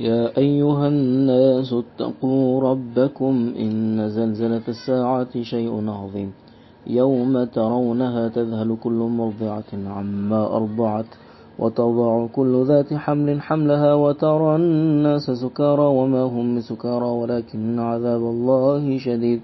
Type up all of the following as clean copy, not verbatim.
يا أيها الناس اتقوا ربكم إن زلزلة الساعة شيء عظيم يوم ترونها تذهل كل مرضعة عما أرضعت وتضع كل ذات حمل حملها وترى الناس سكارى وما هم بسكارى ولكن عذاب الله شديد.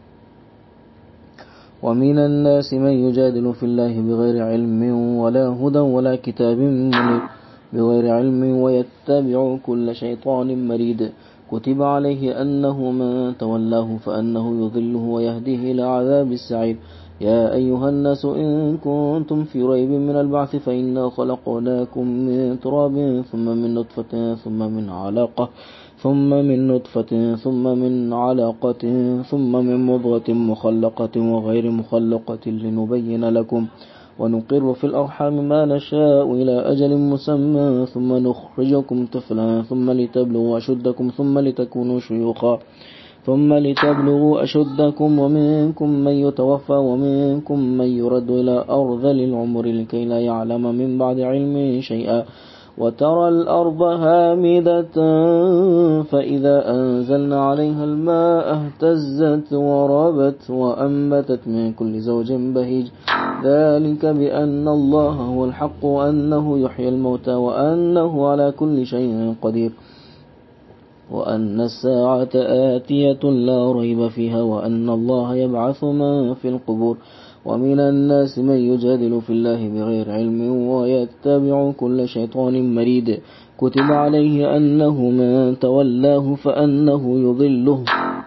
ومن الناس من يجادل في الله بغير علم ولا هدى ولا كتاب منير بغير علم ويتبع كل شيطان مريد كتب عليه أنه من تولاه فأنه يضله ويهديه إلى عذاب السعير. يا أيها الناس إن كنتم في ريب من البعث فإنا خلقناكم من تراب ثم من نطفة ثم من نطفة ثم من علقة ثم من مضغة مخلقة وغير مخلقة لنبين لكم ونقر في الأرحام ما نشاء إلى أجل مسمى ثم نخرجكم طفلا ثم لتبلغوا أشدكم ثم لتكونوا شيوخا ثم لتبلغوا أشدكم ومنكم من يتوفى ومنكم من يرد إلى أرذل العمر لكي لا يعلم من بعد علم شيئا. وترى الأرض هامدة فإذا أنزلنا عليها الماء اهتزت وربت وأنبتت من كل زوج بهيج ذلك بأن الله هو الحق وأنه يحيي الموتى وأنه على كل شيء قدير وأن الساعة آتية لا ريب فيها وأن الله يبعث من في القبور. ومن الناس من يجادل في الله بغير علم ويتبع كل شيطان مريد كتب عليه أنه من تولاه فأنه يضله.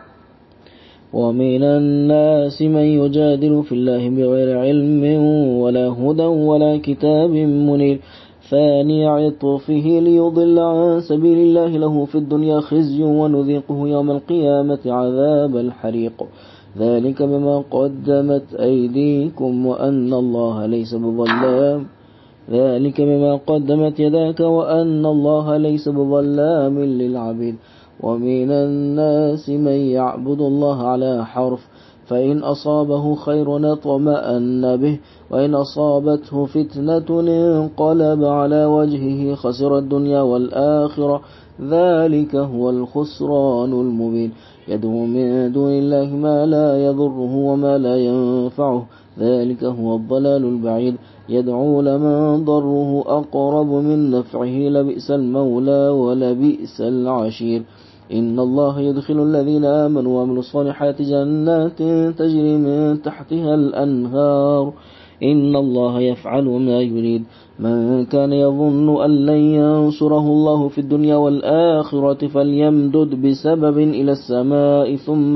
ومن الناس من يجادل في الله بغير علم ولا هدى ولا كتاب منير ثاني عطفه ليضل عن سبيل الله له في الدنيا خزي ونذيقه يوم القيامة عذاب الحريق ذلك بما قدمت أيديكم وأن الله ليس بظلام ذلك بما قدمت يداك وأن الله ليس بظلام للعبيد. ومن الناس من يعبد الله على حرف فإن أصابه خير اطمأن به وإن أصابته فتنة انقلب على وجهه خسر الدنيا والآخرة ذلك هو الخسران المبين. يدعو من دون الله ما لا يضره وما لا ينفعه ذلك هو الضلال البعيد. يدعو لمن ضره أقرب من نفعه لبئس المولى ولبئس العشير. إن الله يدخل الذين آمنوا وعملوا الصالحات جنات تجري من تحتها الأنهار إن الله يفعل ما يريد. من كان يظن أن لن ينصره الله في الدنيا والآخرة فليمدد بسبب إلى السماء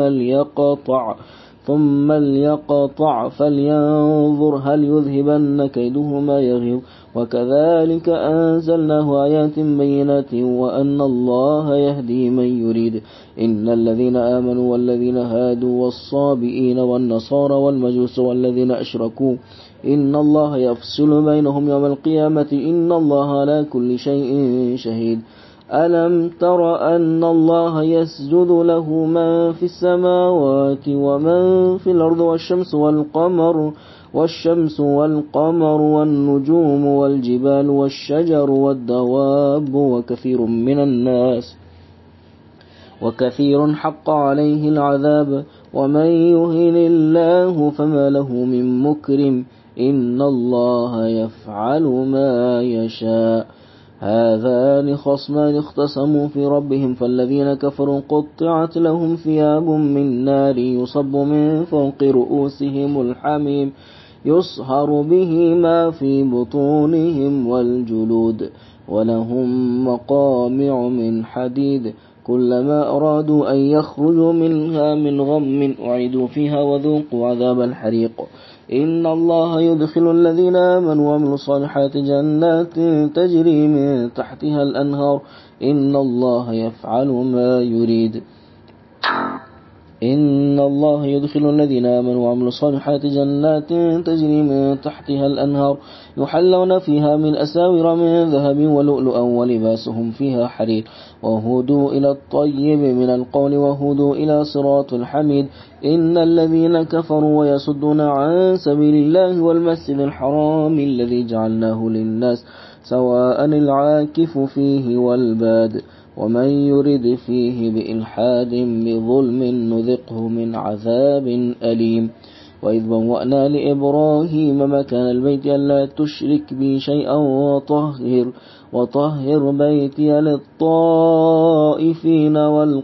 ثم ليقطع فلينظر هل يذهبن كيده ما يغيظ. وكذلك أنزلناه آيات بينات وأن الله يهدي من يريد. إن الذين آمنوا والذين هادوا والصابئين والنصارى والمجوس والذين أشركوا إن الله يفصل بينهم يوم القيامة إن الله على كل شيء شهيد. ألم تر أن الله يسجد له من في السماوات ومن في الأرض والشمس والقمر والنجوم والجبال والشجر والدواب وكثير حق عليه العذاب ومن يهن الله فما له من مكرم إن الله يفعل ما يشاء. هذان خصمان اختصموا في ربهم فالذين كفروا قطعت لهم ثياب من نار يصب من فوق رؤوسهم الحميم يصهر به ما في بطونهم والجلود ولهم مقامع من حديد كلما أرادوا أن يخرجوا منها من غم أعيدوا فيها وذوقوا عذاب الحريق. إن الله يدخل الذين آمنوا وعملوا الصالحات جنات تجري من تحتها الأنهار إن الله يفعل ما يريد. إن الله يدخل الذين آمنوا وعملوا الصالحات جنات تجري من تحتها الأنهار يحلون فيها من أساور من ذهب ولؤلؤا ولباسهم فيها حرير وهدوا إلى الطيب من القول وهدوا إلى صراط الحميد. إن الذين كفروا ويصدون عن سبيل الله والمسجد الحرام الذي جعلناه للناس سواء العاكف فيه والباد ومن يرد فيه بإلحاد بظلم نذقه من عذاب أليم وإذ بوأنا لإبراهيم مكان البيت ألا تشرك بي شيئا وطهر بيتي للطائفين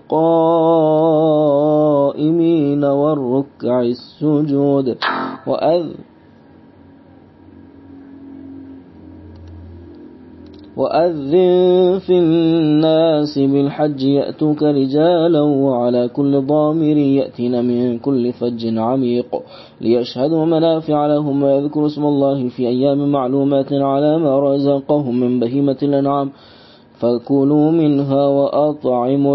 والقائمين والركع السجود وأذن في الناس بالحج يأتوك رجالا وعلى كل ضامر يأتين من كل فج عميق ليشهدوا منافع لهم ويذكروا اسم الله في أيام معلومات على ما رزقهم من بهيمة الأنعام فكلوا منها وأطعموا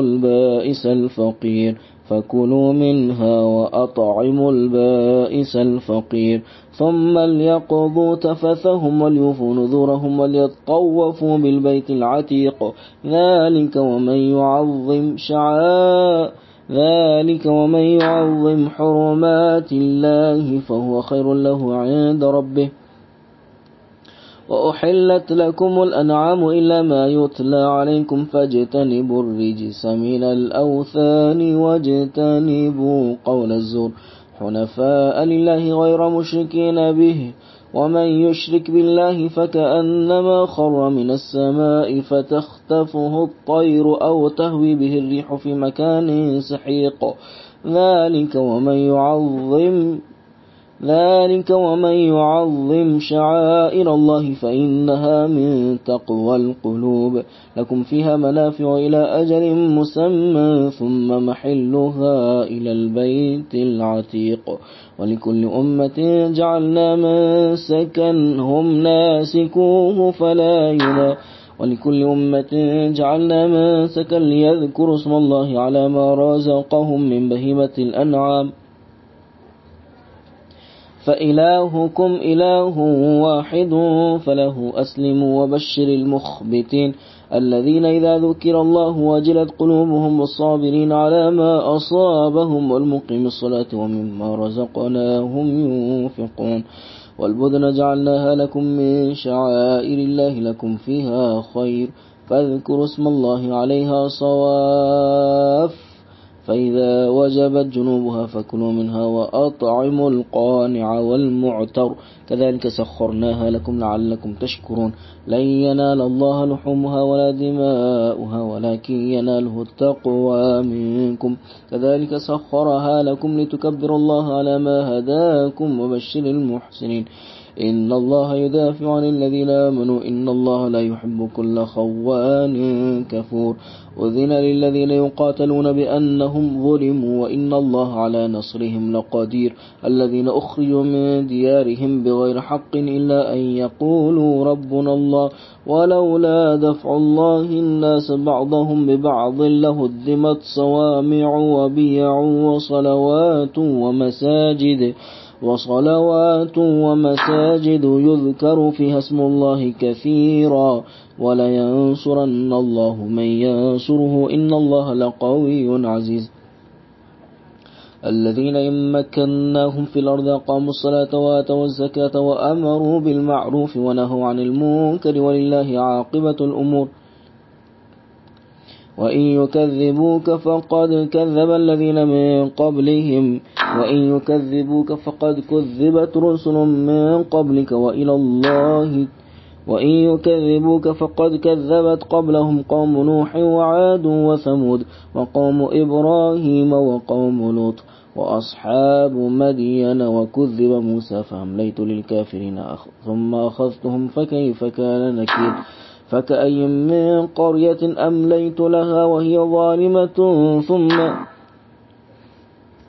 البائس الفقير ثم ليقضوا تفثهم وليوفوا نذورهم وليطوفوا بالبيت العتيق ذلك ومن يعظم حرمات الله فهو خير له عند ربه وأحلت لكم الأنعام إلا ما يتلى عليكم فاجتنبوا الرجس من الأوثان واجتنبوا قول الزور حنفاء لله غير مشركين به ومن يشرك بالله فكأنما خر من السماء فتخطفه الطير أو تهوي به الريح في مكان سحيق ذلك ومن يعظم شعائر الله فإنها من تقوى القلوب لكم فيها منافع إلى أجل مسمى ثم محلها إلى البيت العتيق ولكل أمة جعلنا منسكا هم ناسكوه ليذكروا اسم الله على ما رزقهم من بهيمة الأنعام فإلهكم إله واحد فله أسلموا وبشر المخبتين الذين إذا ذكر الله وجلت قلوبهم والصابرين على ما أصابهم والمقيم الصلاة ومما رزقناهم ينفقون والبدن جعلناها لكم من شعائر الله لكم فيها خير فاذكروا اسم الله عليها صواف فإذا وجبت جنوبها فكلوا منها وأطعموا القانع والمعتر كذلك سخرناها لكم لعلكم تشكرون لن ينال الله لحومها ولا دماؤها ولكن يناله التقوى منكم كذلك سخرها لكم لتكبروا الله على ما هداكم وبشر المحسنين إن الله يدافع عن الذين آمنوا إن الله لا يحب كل خوان كفور أذن للذين يقاتلون بأنهم ظلموا وإن الله على نصرهم لقدير الذين أخرجوا من ديارهم بغير حق إلا أن يقولوا ربنا الله ولولا دفع الله الناس بعضهم ببعض لهدمت صوامع وبيع وصلوات يذكر فيها اسم الله كثيرا ولينصرن الله من ينصره إن الله لقوي عزيز الذين إن مكناهم في الأرض أقاموا الصلاة وآتوا الزكاة وأمروا بالمعروف ونهوا عن المنكر ولله عاقبة الأمور وإن يكذبوك فقد كذب الذين من قبلهم وإن يكذبوك فقد كذبت رسل من قبلك وإن يكذبوك فقد كذبت قبلهم قوم نوح وعاد وثمود وقوم إبراهيم وقوم لوط وأصحاب مدين وكذب موسى فأمليت للكافرين ثم أخذتهم فكيف كان نكير فكأي من قرية أمليت لها وهي ظالمة